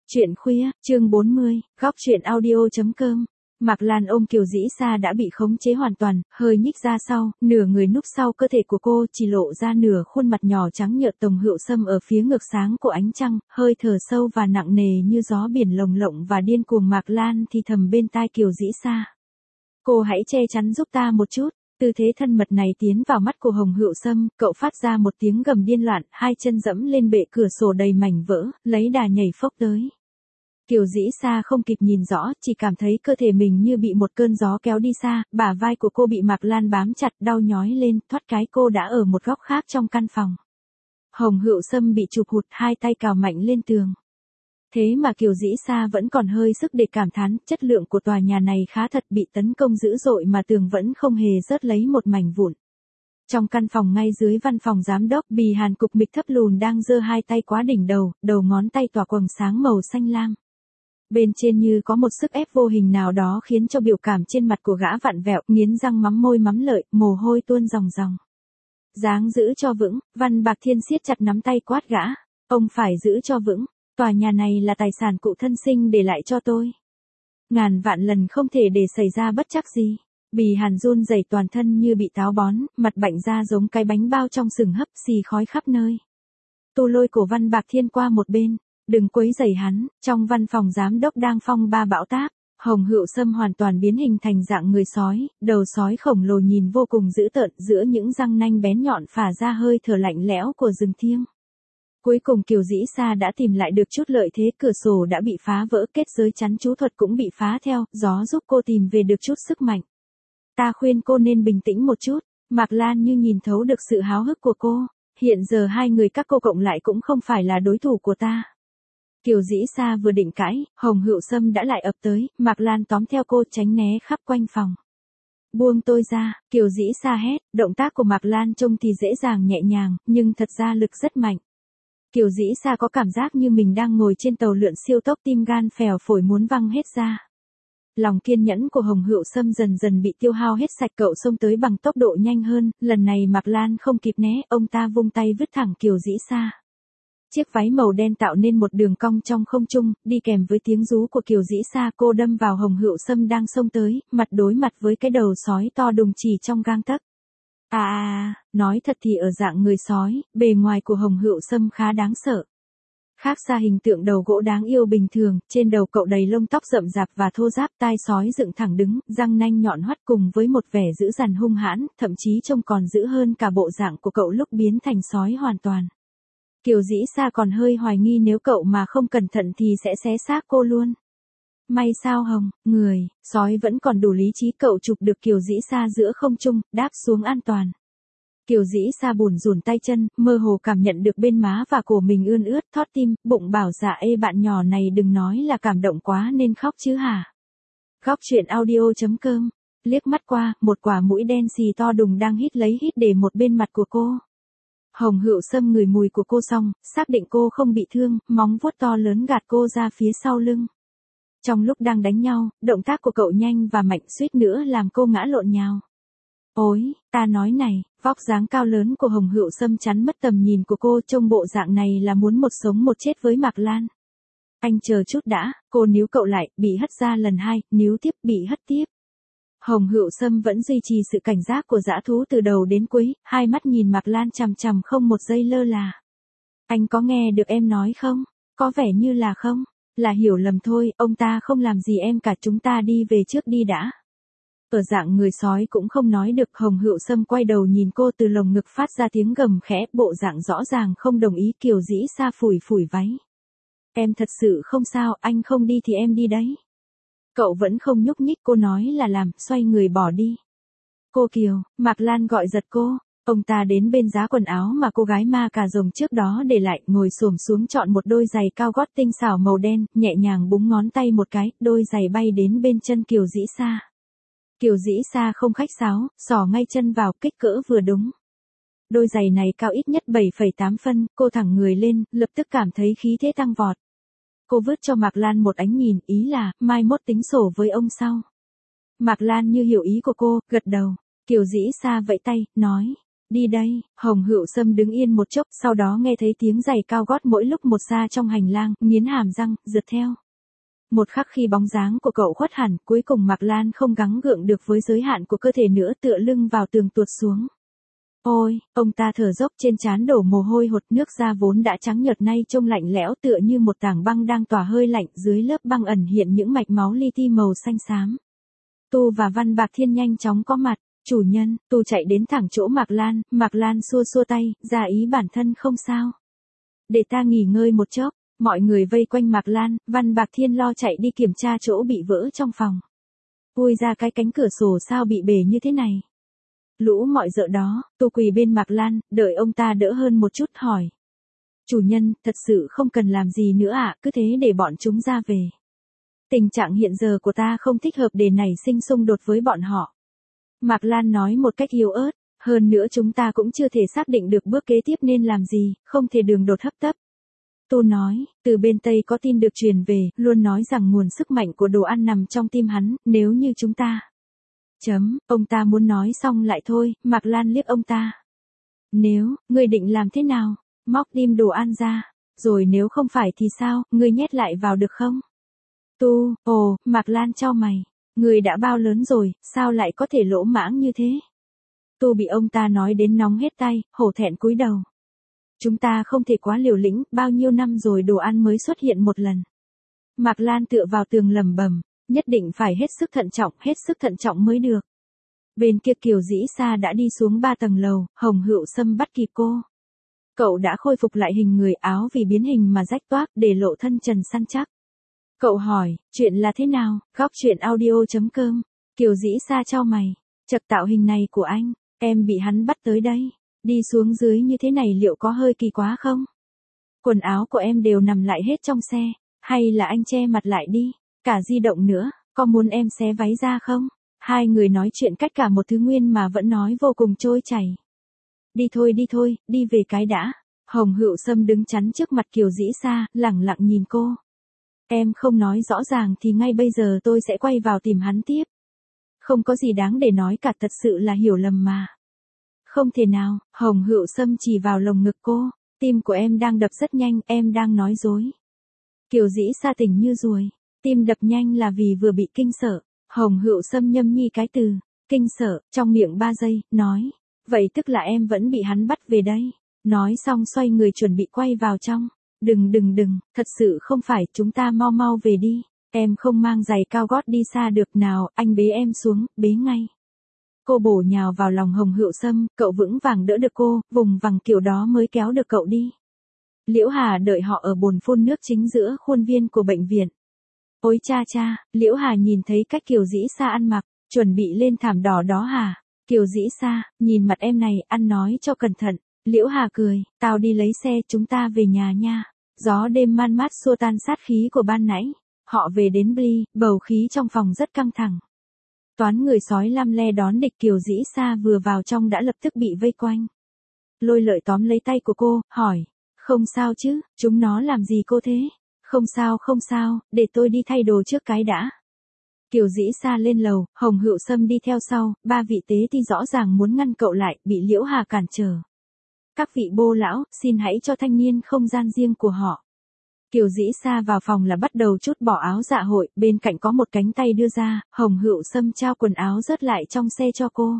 Chuyện khuya, chương 40, góc chuyện audio.com. Mạc Lan ôm Kiều Dĩ Sa đã bị khống chế hoàn toàn, hơi nhích ra sau, nửa người núp sau cơ thể của cô chỉ lộ ra nửa khuôn mặt nhỏ trắng nhợt Tồng Hựu Sâm ở phía ngực sáng của ánh trăng, hơi thở sâu và nặng nề như gió biển lồng lộng và điên cuồng. Mạc Lan thì thầm bên tai Kiều Dĩ Sa. Cô hãy che chắn giúp ta một chút. Tư thế thân mật này tiến vào mắt của Hồng Hựu Sâm, cậu phát ra một tiếng gầm điên loạn, hai chân dẫm lên bệ cửa sổ đầy mảnh vỡ, lấy đà nhảy phốc tới. Kiều Dĩ Sa không kịp nhìn rõ, chỉ cảm thấy cơ thể mình như bị một cơn gió kéo đi xa, bả vai của cô bị Mạc Lan bám chặt, đau nhói lên, thoát cái cô đã ở một góc khác trong căn phòng. Hồng Hựu Sâm bị chụp hụt, hai tay cào mạnh lên tường. Thế mà Kiều Dĩ Sa vẫn còn hơi sức để cảm thán, chất lượng của tòa nhà này khá thật, bị tấn công dữ dội mà tường vẫn không hề rớt lấy một mảnh vụn. Trong căn phòng ngay dưới văn phòng giám đốc, Bì Hàn cục mịch thấp lùn đang giơ hai tay quá đỉnh đầu, đầu ngón tay tỏa quầng sáng màu xanh lam. Bên trên như có một sức ép vô hình nào đó khiến cho biểu cảm trên mặt của gã vặn vẹo, nghiến răng mắm môi mắm lợi, mồ hôi tuôn ròng ròng. Dáng giữ cho vững, Văn Bạc Thiên siết chặt nắm tay quát gã. Ông phải giữ cho vững. Tòa nhà này là tài sản cụ thân sinh để lại cho tôi. Ngàn vạn lần không thể để xảy ra bất trắc gì. Bì Hàn run rẩy toàn thân như bị táo bón, mặt bạnh ra giống cái bánh bao trong sừng hấp, xì khói khắp nơi. Tu lôi cổ Văn Bạc Thiên qua một bên. Đừng quấy rầy hắn, trong văn phòng giám đốc đang phong ba bão táp. Hồng Hựu Sâm hoàn toàn biến hình thành dạng người sói, đầu sói khổng lồ nhìn vô cùng dữ tợn, giữa những răng nanh bén nhọn phả ra hơi thở lạnh lẽo của rừng thiêng. Cuối cùng Kiều Dĩ Sa đã tìm lại được chút lợi thế, cửa sổ đã bị phá vỡ, kết giới chắn chú thuật cũng bị phá theo, gió giúp cô tìm về được chút sức mạnh. Ta khuyên cô nên bình tĩnh một chút. Mạc Lan như nhìn thấu được sự háo hức của cô. Hiện giờ hai người các cô cộng lại cũng không phải là đối thủ của ta. Kiều Dĩ Sa vừa định cãi, Hồng Hựu Sâm đã lại ập tới, Mạc Lan tóm theo cô tránh né khắp quanh phòng. Buông tôi ra, Kiều Dĩ Sa hét, động tác của Mạc Lan trông thì dễ dàng nhẹ nhàng, nhưng thật ra lực rất mạnh. Kiều Dĩ Sa có cảm giác như mình đang ngồi trên tàu lượn siêu tốc, tim gan phèo phổi muốn văng hết ra. Lòng kiên nhẫn của Hồng Hựu Sâm dần dần bị tiêu hao hết sạch, cậu xông tới bằng tốc độ nhanh hơn, lần này Mạc Lan không kịp né, ông ta vung tay vứt thẳng Kiều Dĩ Sa. Chiếc váy màu đen tạo nên một đường cong trong không trung, đi kèm với tiếng rú của Kiều Dĩ Sa, cô đâm vào Hồng Hựu Sâm đang xông tới, mặt đối mặt với cái đầu sói to đùng chỉ trong gang tấc. Nói thật thì ở dạng người sói, bề ngoài của Hồng Hựu Sâm khá đáng sợ. Khác xa hình tượng đầu gỗ đáng yêu bình thường, trên đầu cậu đầy lông tóc rậm rạp và thô ráp, tai sói dựng thẳng đứng, răng nanh nhọn hoắt cùng với một vẻ dữ dằn hung hãn, thậm chí trông còn dữ hơn cả bộ dạng của cậu lúc biến thành sói hoàn toàn. Kiều Dĩ Sa còn hơi hoài nghi nếu cậu mà không cẩn thận thì sẽ xé xác cô luôn. May sao Hồng, người, sói vẫn còn đủ lý trí, cậu chụp được Kiều Dĩ Sa giữa không trung, đáp xuống an toàn. Kiều Dĩ Sa bủn rủn tay chân, mơ hồ cảm nhận được bên má và cổ mình ươn ướt, thót tim, bụng bảo dạ ê bạn nhỏ này đừng nói là cảm động quá nên khóc chứ hả. Góc chuyện audio.com, liếc mắt qua, một quả mũi đen xì to đùng đang hít lấy hít để một bên mặt của cô. Hồng Hựu Sâm ngửi mùi của cô xong, xác định cô không bị thương, móng vuốt to lớn gạt cô ra phía sau lưng. Trong lúc đang đánh nhau, động tác của cậu nhanh và mạnh, suýt nữa làm cô ngã lộn nhào. Ôi, ta nói này, vóc dáng cao lớn của Hồng Hựu Sâm chắn mất tầm nhìn của cô, trông bộ dạng này là muốn một sống một chết với Mạc Lan. Anh chờ chút đã, cô níu cậu lại, bị hất ra lần hai, níu tiếp, bị hất tiếp. Hồng Hựu Sâm vẫn duy trì sự cảnh giác của dã thú từ đầu đến cuối, hai mắt nhìn Mạc Lan chằm chằm không một giây lơ là. Anh có nghe được em nói không? Có vẻ như là không. Là hiểu lầm thôi, ông ta không làm gì em cả, chúng ta đi về trước đi đã. Ở dạng người sói cũng không nói được, Hồng Hựu Sâm quay đầu nhìn cô, từ lồng ngực phát ra tiếng gầm khẽ, bộ dạng rõ ràng không đồng ý. Kiều Dĩ Sa phủi phủi váy. Em thật sự không sao, anh không đi thì em đi đấy. Cậu vẫn không nhúc nhích, cô nói là làm, xoay người bỏ đi. Cô Kiều, Mạc Lan gọi giật cô. Ông ta đến bên giá quần áo mà cô gái ma cà rồng trước đó để lại, ngồi xổm xuống chọn một đôi giày cao gót tinh xảo màu đen, nhẹ nhàng búng ngón tay một cái, đôi giày bay đến bên chân Kiều Dĩ Sa. Kiều Dĩ Sa không khách sáo, xỏ ngay chân vào, kích cỡ vừa đúng. Đôi giày này cao ít nhất 7,8 phân, cô thẳng người lên, lập tức cảm thấy khí thế tăng vọt. Cô vứt cho Mạc Lan một ánh nhìn, ý là, mai mốt tính sổ với ông sau. Mạc Lan như hiểu ý của cô, gật đầu. Kiều Dĩ Sa vẫy tay, nói. Đi đây, Hồng Hựu Sâm đứng yên một chốc, sau đó nghe thấy tiếng giày cao gót mỗi lúc một xa trong hành lang, nghiến hàm răng, rượt theo. Một khắc khi bóng dáng của cậu khuất hẳn, cuối cùng Mạc Lan không gắng gượng được với giới hạn của cơ thể nữa, tựa lưng vào tường tuột xuống. Ôi, ông ta thở dốc, trên trán đổ mồ hôi hột, nước da vốn đã trắng nhợt nay trông lạnh lẽo tựa như một tảng băng đang tỏa hơi lạnh, dưới lớp băng ẩn hiện những mạch máu li ti màu xanh xám. Tu và Văn Bạc Thiên nhanh chóng có mặt. Chủ nhân, Tu chạy đến thẳng chỗ Mạc Lan xua xua tay, ra ý bản thân không sao. Để ta nghỉ ngơi một chốc, mọi người vây quanh Mạc Lan, Văn Bạc Thiên lo chạy đi kiểm tra chỗ bị vỡ trong phòng. Ui ra cái cánh cửa sổ sao bị bể như thế này. Lũ mọi dợ đó, Tu quỳ bên Mạc Lan, đợi ông ta đỡ hơn một chút hỏi. Chủ nhân, thật sự không cần làm gì nữa ạ, cứ thế để bọn chúng ra về. Tình trạng hiện giờ của ta không thích hợp để nảy sinh xung đột với bọn họ. Mạc Lan nói một cách yếu ớt, hơn nữa chúng ta cũng chưa thể xác định được bước kế tiếp nên làm gì, không thể đường đột hấp tấp. Tu nói, từ bên Tây có tin được truyền về, luôn nói rằng nguồn sức mạnh của đồ ăn nằm trong tim hắn, nếu như chúng ta. Ông ta muốn nói xong lại thôi, Mạc Lan liếc ông ta. Nếu, ngươi định làm thế nào? Móc tim đồ ăn ra, rồi nếu không phải thì sao, ngươi nhét lại vào được không? Tu, Mạc Lan chau mày. Người đã bao lớn rồi, sao lại có thể lỗ mãng như thế? Tu bị ông ta nói đến nóng hết tay, hổ thẹn cúi đầu. Chúng ta không thể quá liều lĩnh, bao nhiêu năm rồi đồ ăn mới xuất hiện một lần. Mạc Lan tựa vào tường lẩm bẩm, nhất định phải hết sức thận trọng mới được. Bên kia Kiều Dĩ Sa đã đi xuống 3 tầng lầu, Hồng Hựu Sâm bắt kịp cô. Cậu đã khôi phục lại hình người, áo vì biến hình mà rách toác, để lộ thân trần săn chắc. Cậu hỏi, chuyện là thế nào? Góc chuyện audio.com. Kiều Dĩ Sa chau mày. Chật, tạo hình này của anh, em bị hắn bắt tới đây. Đi xuống dưới như thế này liệu có hơi kỳ quá không? Quần áo của em đều nằm lại hết trong xe. Hay là anh che mặt lại đi? Cả di động nữa, có muốn em xé váy ra không? Hai người nói chuyện cách cả một thứ nguyên mà vẫn nói vô cùng trôi chảy. Đi thôi, đi về cái đã. Hồng Hựu Sâm đứng chắn trước mặt Kiều Dĩ Sa, lẳng lặng nhìn cô. Em không nói rõ ràng thì ngay bây giờ tôi sẽ quay vào tìm hắn tiếp. Không có gì đáng để nói cả, thật sự là hiểu lầm mà. Không thể nào, Hồng Hựu Sâm chỉ vào lồng ngực cô. Tim của em đang đập rất nhanh, em đang nói dối. Kiều Dĩ Sa tỉnh như ruồi. Tim đập nhanh là vì vừa bị kinh sợ. Hồng Hựu Sâm nhâm nhi cái từ kinh sợ trong miệng 3 giây, nói. Vậy tức là em vẫn bị hắn bắt về đây. Nói xong xoay người chuẩn bị quay vào trong. Đừng, thật sự không phải, chúng ta mau về đi. Em không mang giày cao gót đi xa được, nào, anh bế em xuống, bế ngay. Cô bổ nhào vào lòng Hồng Hựu Sâm, cậu vững vàng đỡ được cô, vùng vằng kiểu đó mới kéo được cậu đi. Liễu Hà đợi họ ở bồn phun nước chính giữa khuôn viên của bệnh viện. Ôi cha, Liễu Hà nhìn thấy cách Kiều Dĩ Sa ăn mặc, chuẩn bị lên thảm đỏ đó hả? Kiều Dĩ Sa, nhìn mặt em này, ăn nói cho cẩn thận. Liễu Hà cười, tao đi lấy xe, chúng ta về nhà nha. Gió đêm man mát xua tan sát khí của ban nãy. Họ về đến Bli, bầu khí trong phòng rất căng thẳng. Toán người sói lam le đón địch, Kiều Dĩ Sa vừa vào trong đã lập tức bị vây quanh. Lôi Lợi tóm lấy tay của cô, hỏi, không sao chứ, chúng nó làm gì cô thế? Không sao, để tôi đi thay đồ trước cái đã. Kiều Dĩ Sa lên lầu, Hồng Hựu Sâm đi theo sau, 3 vị tế ti rõ ràng muốn ngăn cậu lại, bị Liễu Hà cản trở. Các vị bô lão, xin hãy cho thanh niên không gian riêng của họ. Kiều Dĩ Sa vào phòng là bắt đầu trút bỏ áo dạ hội, bên cạnh có một cánh tay đưa ra, Hồng Hựu Sâm trao quần áo rớt lại trong xe cho cô.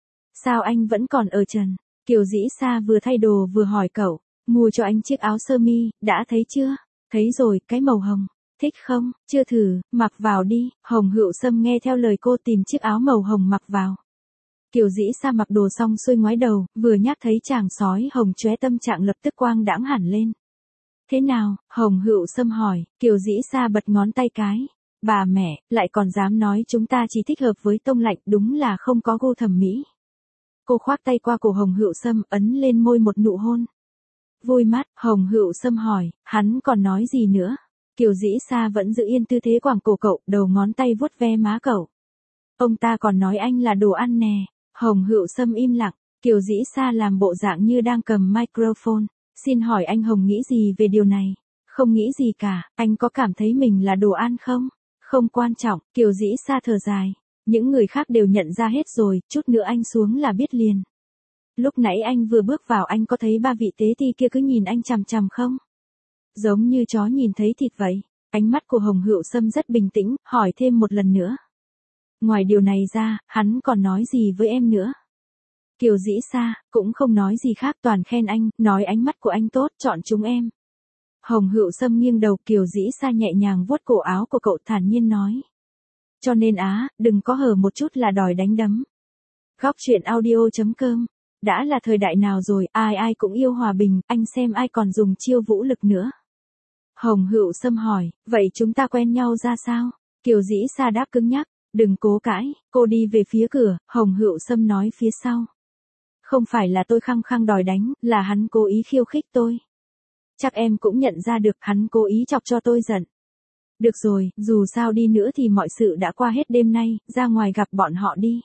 Sao anh vẫn còn ở trần? Kiều Dĩ Sa vừa thay đồ vừa hỏi cậu, mua cho anh chiếc áo sơ mi, đã thấy chưa? Thấy rồi, cái màu hồng. Thích không? Chưa thử, mặc vào đi. Hồng Hựu Sâm nghe theo lời cô tìm chiếc áo màu hồng mặc vào. Kiều Dĩ Sa mặc đồ xong xuôi ngoái đầu, vừa nhắc thấy chàng sói hồng chóe, tâm trạng lập tức quang đãng hẳn lên. Thế nào? Hồng Hựu Sâm hỏi. Kiều Dĩ Sa bật ngón tay cái. Bà mẹ, lại còn dám nói chúng ta chỉ thích hợp với tông lạnh, đúng là không có gu thẩm mỹ. Cô khoác tay qua cổ Hồng Hựu Sâm, ấn lên môi một nụ hôn. Vui mắt, Hồng Hựu Sâm hỏi, hắn còn nói gì nữa? Kiều Dĩ Sa vẫn giữ yên tư thế quàng cổ cậu, đầu ngón tay vuốt ve má cậu. Ông ta còn nói anh là đồ ăn nè. Hồng Hựu Sâm im lặng, Kiều Dĩ Sa làm bộ dạng như đang cầm microphone. Xin hỏi anh Hồng nghĩ gì về điều này? Không nghĩ gì cả, anh có cảm thấy mình là đồ ăn không? Không quan trọng, Kiều Dĩ Sa thở dài. Những người khác đều nhận ra hết rồi, chút nữa anh xuống là biết liền. Lúc nãy anh vừa bước vào anh có thấy ba vị tế ti kia cứ nhìn anh chằm chằm không? Giống như chó nhìn thấy thịt vậy. Ánh mắt của Hồng Hựu Sâm rất bình tĩnh, hỏi thêm một lần nữa. Ngoài điều này ra, hắn còn nói gì với em nữa? Kiều Dĩ Sa cũng không nói gì khác, toàn khen anh, nói ánh mắt của anh tốt, chọn chúng em. Hồng Hựu Sâm nghiêng đầu, Kiều Dĩ Sa nhẹ nhàng vuốt cổ áo của cậu, thản nhiên nói. Cho nên đừng có hở một chút là đòi đánh đấm. Góc truyện audio.com. Đã là thời đại nào rồi, ai ai cũng yêu hòa bình, anh xem ai còn dùng chiêu vũ lực nữa. Hồng Hựu Sâm hỏi, vậy chúng ta quen nhau ra sao? Kiều Dĩ Sa đáp cứng nhắc, đừng cố cãi. Cô đi về phía cửa, Hồng Hựu Sâm nói phía sau. Không phải là tôi khăng khăng đòi đánh, là hắn cố ý khiêu khích tôi. Chắc em cũng nhận ra được, hắn cố ý chọc cho tôi giận. Được rồi, dù sao đi nữa thì mọi sự đã qua hết đêm nay, ra ngoài gặp bọn họ đi.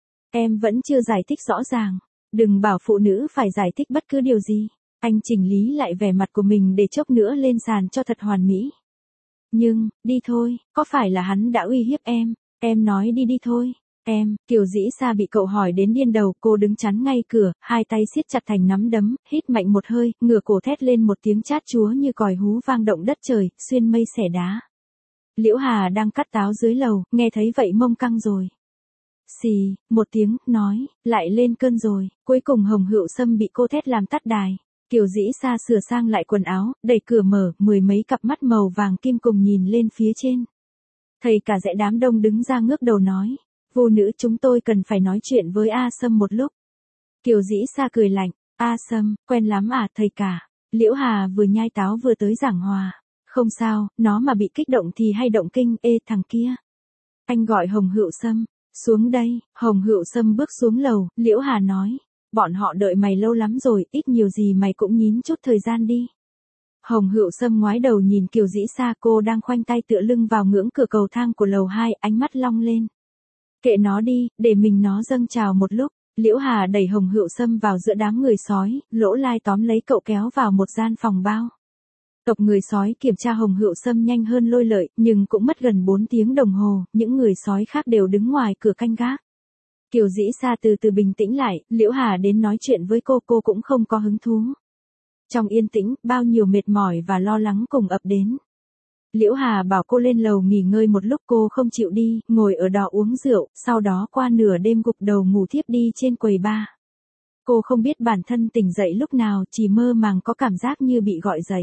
Em vẫn chưa giải thích rõ ràng. Đừng bảo phụ nữ phải giải thích bất cứ điều gì. Anh chỉnh lý lại vẻ mặt của mình để chốc nữa lên sàn cho thật hoàn mỹ. Nhưng, đi thôi, có phải là hắn đã uy hiếp em? Em nói đi thôi. Em, Kiều Dĩ Sa bị cậu hỏi đến điên đầu, cô đứng chắn ngay cửa, hai tay siết chặt thành nắm đấm, hít mạnh một hơi, ngửa cổ thét lên một tiếng chát chúa như còi hú vang động đất trời, xuyên mây xẻ đá. Liễu Hà đang cắt táo dưới lầu, nghe thấy vậy mông căng rồi. Xì, một tiếng, nói, lại lên cơn rồi, cuối cùng Hồng Hựu Sâm bị cô thét làm tắt đài. Kiều Dĩ Sa sửa sang lại quần áo, đẩy cửa mở, mười mấy cặp mắt màu vàng kim cùng nhìn lên phía trên. Thầy cả dãy đám đông đứng ra ngước đầu nói, vô nữ chúng tôi cần phải nói chuyện với A Sâm một lúc. Kiều Dĩ Sa cười lạnh, A Sâm, quen lắm thầy cả. Liễu Hà vừa nhai táo vừa tới giảng hòa. Không sao, nó mà bị kích động thì hay động kinh, thằng kia. Anh gọi Hồng Hựu Sâm. Xuống đây, Hồng Hựu Sâm bước xuống lầu, Liễu Hà nói, bọn họ đợi mày lâu lắm rồi, ít nhiều gì mày cũng nhín chút thời gian đi. Hồng Hựu Sâm ngoái đầu nhìn Kiều Dĩ Sa, cô đang khoanh tay tựa lưng vào ngưỡng cửa cầu thang của lầu 2, ánh mắt long lên. Kệ nó đi, để mình nó dâng trào một lúc. Liễu Hà đẩy Hồng Hựu Sâm vào giữa đám người sói, Lỗ Lai tóm lấy cậu kéo vào một gian phòng bao. Tộc người sói kiểm tra Hồng Hựu Sâm nhanh hơn Lôi Lợi, nhưng cũng mất gần 4 tiếng đồng hồ, những người sói khác đều đứng ngoài cửa canh gác. Kiều Dĩ Sa từ từ bình tĩnh lại, Liễu Hà đến nói chuyện với cô cũng không có hứng thú. Trong yên tĩnh, bao nhiêu mệt mỏi và lo lắng cùng ập đến. Liễu Hà bảo cô lên lầu nghỉ ngơi một lúc, cô không chịu đi, ngồi ở đó uống rượu, sau đó qua nửa đêm gục đầu ngủ thiếp đi trên quầy bar. Cô không biết bản thân tỉnh dậy lúc nào, chỉ mơ màng có cảm giác như bị gọi dậy.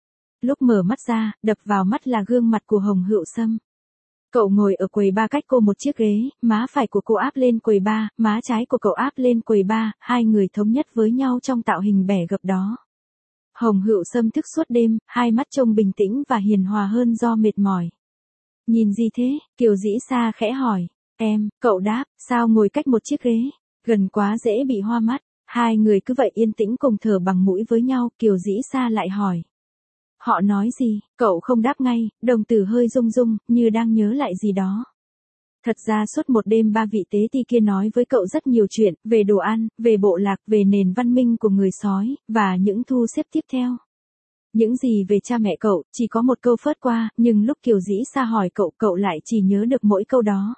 Lúc mở mắt ra, đập vào mắt là gương mặt của Hồng Hựu Sâm. Cậu ngồi ở quầy bar cách cô một chiếc ghế, má phải của cô áp lên quầy bar, má trái của cậu áp lên quầy bar, hai người thống nhất với nhau trong tạo hình bẻ gập đó. Hồng Hựu Sâm thức suốt đêm, hai mắt trông bình tĩnh và hiền hòa hơn do mệt mỏi. Nhìn gì thế? Kiều Dĩ Sa khẽ hỏi. Em, cậu đáp, sao ngồi cách một chiếc ghế? Gần quá dễ bị hoa mắt. Hai người cứ vậy yên tĩnh cùng thở bằng mũi với nhau, Kiều Dĩ Sa lại hỏi. Họ nói gì? Cậu không đáp ngay, đồng tử hơi rung rung, như đang nhớ lại gì đó. Thật ra suốt một đêm ba vị tế ti kia nói với cậu rất nhiều chuyện, về đồ ăn, về bộ lạc, về nền văn minh của người sói, và những thu xếp tiếp theo. Những gì về cha mẹ cậu, chỉ có một câu phớt qua, nhưng lúc Kiều Dĩ Sa hỏi cậu lại chỉ nhớ được mỗi câu đó.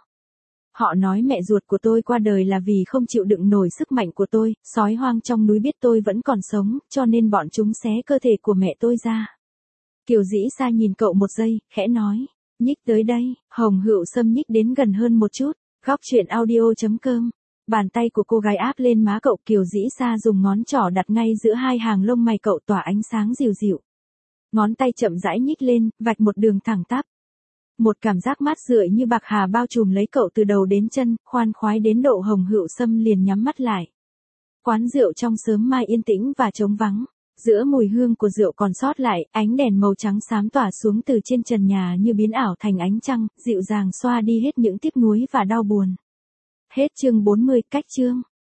Họ nói mẹ ruột của tôi qua đời là vì không chịu đựng nổi sức mạnh của tôi, sói hoang trong núi biết tôi vẫn còn sống, cho nên bọn chúng xé cơ thể của mẹ tôi ra. Kiều Dĩ Sa nhìn cậu một giây, khẽ nói, nhích tới đây. Hồng Hựu Sâm nhích đến gần hơn một chút. Góc truyện audio.com. Bàn tay của cô gái áp lên má cậu, Kiều Dĩ Sa dùng ngón trỏ đặt ngay giữa hai hàng lông mày cậu, tỏa ánh sáng dịu dịu. Ngón tay chậm rãi nhích lên, vạch một đường thẳng tắp. Một cảm giác mát rượi như bạc hà bao trùm lấy cậu từ đầu đến chân, khoan khoái đến độ Hồng Hựu Sâm liền nhắm mắt lại. Quán rượu trong sớm mai yên tĩnh và trống vắng. Giữa mùi hương của rượu còn sót lại, ánh đèn màu trắng xám tỏa xuống từ trên trần nhà như biến ảo thành ánh trăng, dịu dàng xoa đi hết những tiếc nuối và đau buồn. Hết chương 40, cách chương.